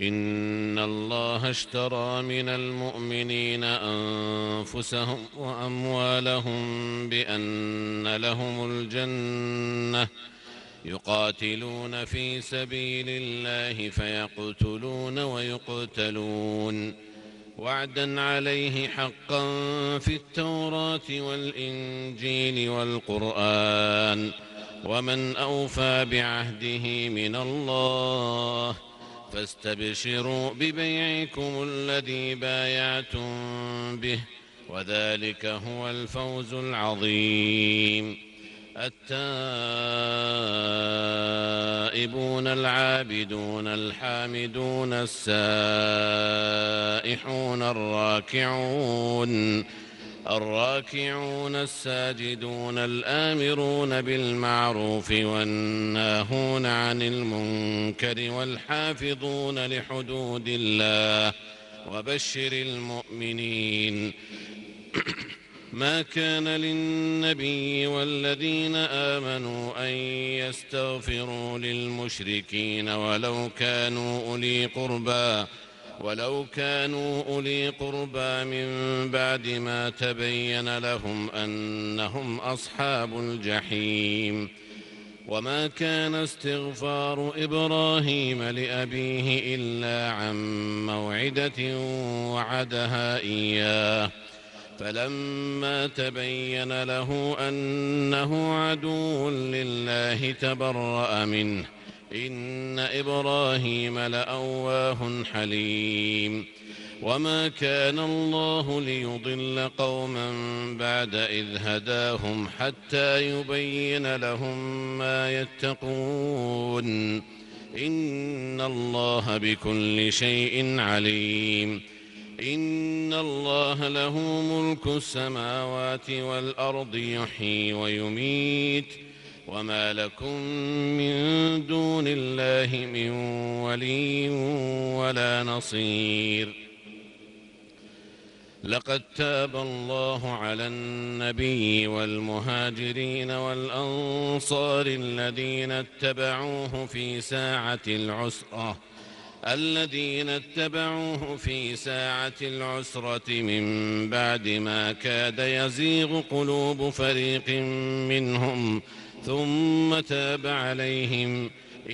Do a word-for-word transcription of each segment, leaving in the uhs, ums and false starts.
إن الله اشترى من المؤمنين أنفسهم وأموالهم بأن لهم الجنة يقاتلون في سبيل الله فيقتلون ويقتلون وعدا عليه حقا في التوراة والإنجيل والقرآن ومن أوفى بعهده من الله فاستبشروا ببيعكم الذي بايعتم به وذلك هو الفوز العظيم. التائبون العابدون الحامدون السائحون الراكعون الراكعون الساجدون الآمرون بالمعروف والناهون عن المنكر والحافظون لحدود الله وبشر المؤمنين. ما كان للنبي والذين آمنوا أن يستغفروا للمشركين ولو كانوا أولي قربى ولو كانوا أولي قربى من بعد ما تبين لهم أنهم أصحاب الجحيم. وما كان استغفار إبراهيم لأبيه إلا عن موعدة وعدها إياه فلما تبين له أنه عدو لله تبرأ منه إن إبراهيم لأواه حليم. وما كان الله ليضل قوما بعد إذ هداهم حتى يبين لهم ما يتقون إن الله بكل شيء عليم. إن الله له ملك السماوات والأرض يحيي ويميت وما لكم من دون الله من ولي ولا نصير. لقد تاب الله على النبي والمهاجرين والأنصار الذين اتبعوه في ساعة العسرة الذين اتبعوه في ساعة العسرة من بعد ما كاد يزيغ قلوب فريق منهم ثم تاب عليهم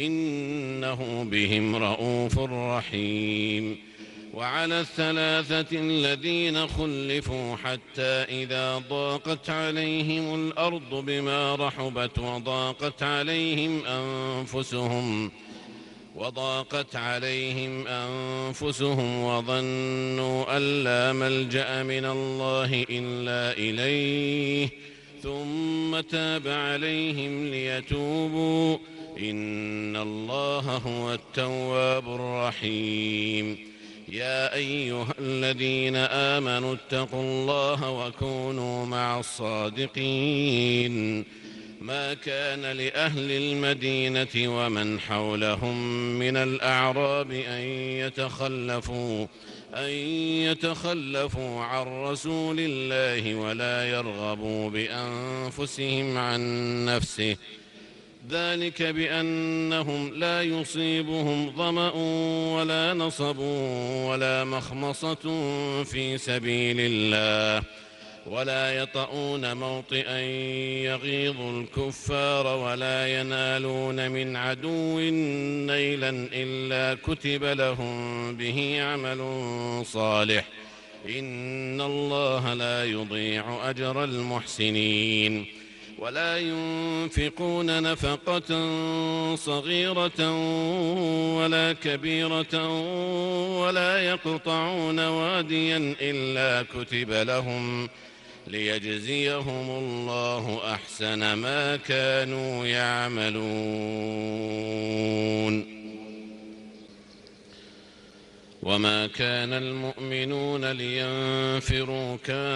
إنه بهم رءوف رحيم. وعلى الثلاثة الذين خلفوا حتى إذا ضاقت عليهم الأرض بما رحبت وضاقت عليهم أنفسهم وضاقت عليهم أنفسهم وظنوا أن لا ملجأ من الله إلا إليه ثم تاب عليهم ليتوبوا إن الله هو التواب الرحيم. يا أيها الذين آمنوا اتقوا الله وكونوا مع الصادقين. ما كان لأهل المدينة ومن حولهم من الأعراب أن يتخلفوا أن يتخلفوا عن رسول الله ولا يرغبوا بأنفسهم عن نفسه ذلك بأنهم لا يصيبهم ظمأ ولا نصب ولا مخمصة في سبيل الله ولا يطؤون موطئا يغيظ الكفار ولا ينالون من عدو نيلا إلا كتب لهم به عمل صالح إن الله لا يضيع أجر المحسنين. ولا ينفقون نفقة صغيرة ولا كبيرة ولا يقطعون واديا إلا كتب لهم ليجزيهم الله أحسن ما كانوا يعملون. وما كان المؤمنون لينفروا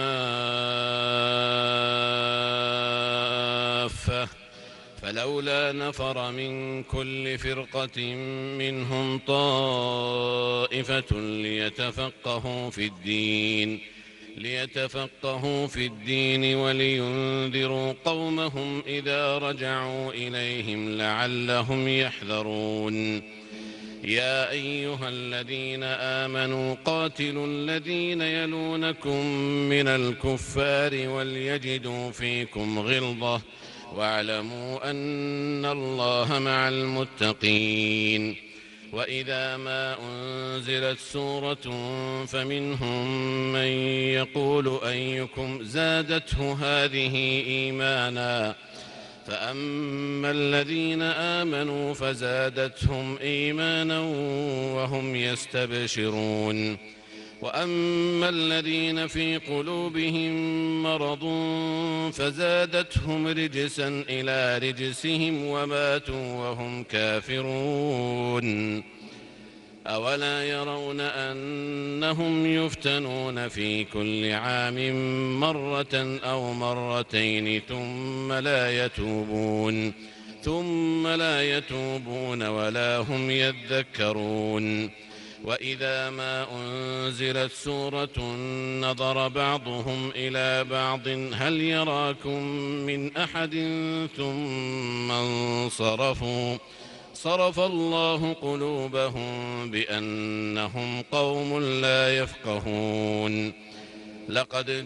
كافة فلولا نفر من كل فرقة منهم طائفة ليتفقهوا في الدين ليتفقهوا في الدين ولينذروا قومهم إذا رجعوا إليهم لعلهم يحذرون. يا أيها الذين آمنوا قاتلوا الذين يلونكم من الكفار وليجدوا فيكم غلظة واعلموا أن الله مع المتقين. وإذا ما أنزلت سورة فمنهم من يقول أيكم زادته هذه إيمانا فأما الذين آمنوا فزادتهم إيمانا وهم يستبشرون وأما الذين في قلوبهم مرض فزادتهم رجسا إلى رجسهم وماتوا وهم كافرون. أولا يرون أنهم يفتنون في كل عام مرة أو مرتين ثم لا يتوبون ثم لا يتوبون ولا هم يذكرون. وإذا ما أنزلت سورة نظر بعضهم إلى بعض هل يراكم من أحد ثم انصرفوا صرف الله قلوبهم بأنهم قوم لا يفقهون. لقد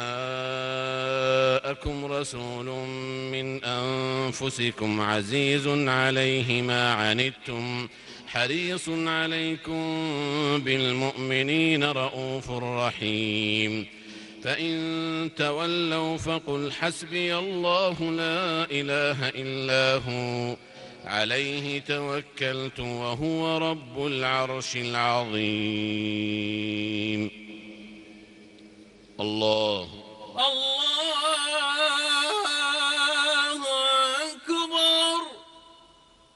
جاءكم رسول من أنفسكم عزيز عليه ما عنتم حريص عليكم بالمؤمنين رءوف رحيم. فإن تولوا فقل حسبي الله لا إله إلا هو عليه توكلت وهو رب العرش العظيم. الله الله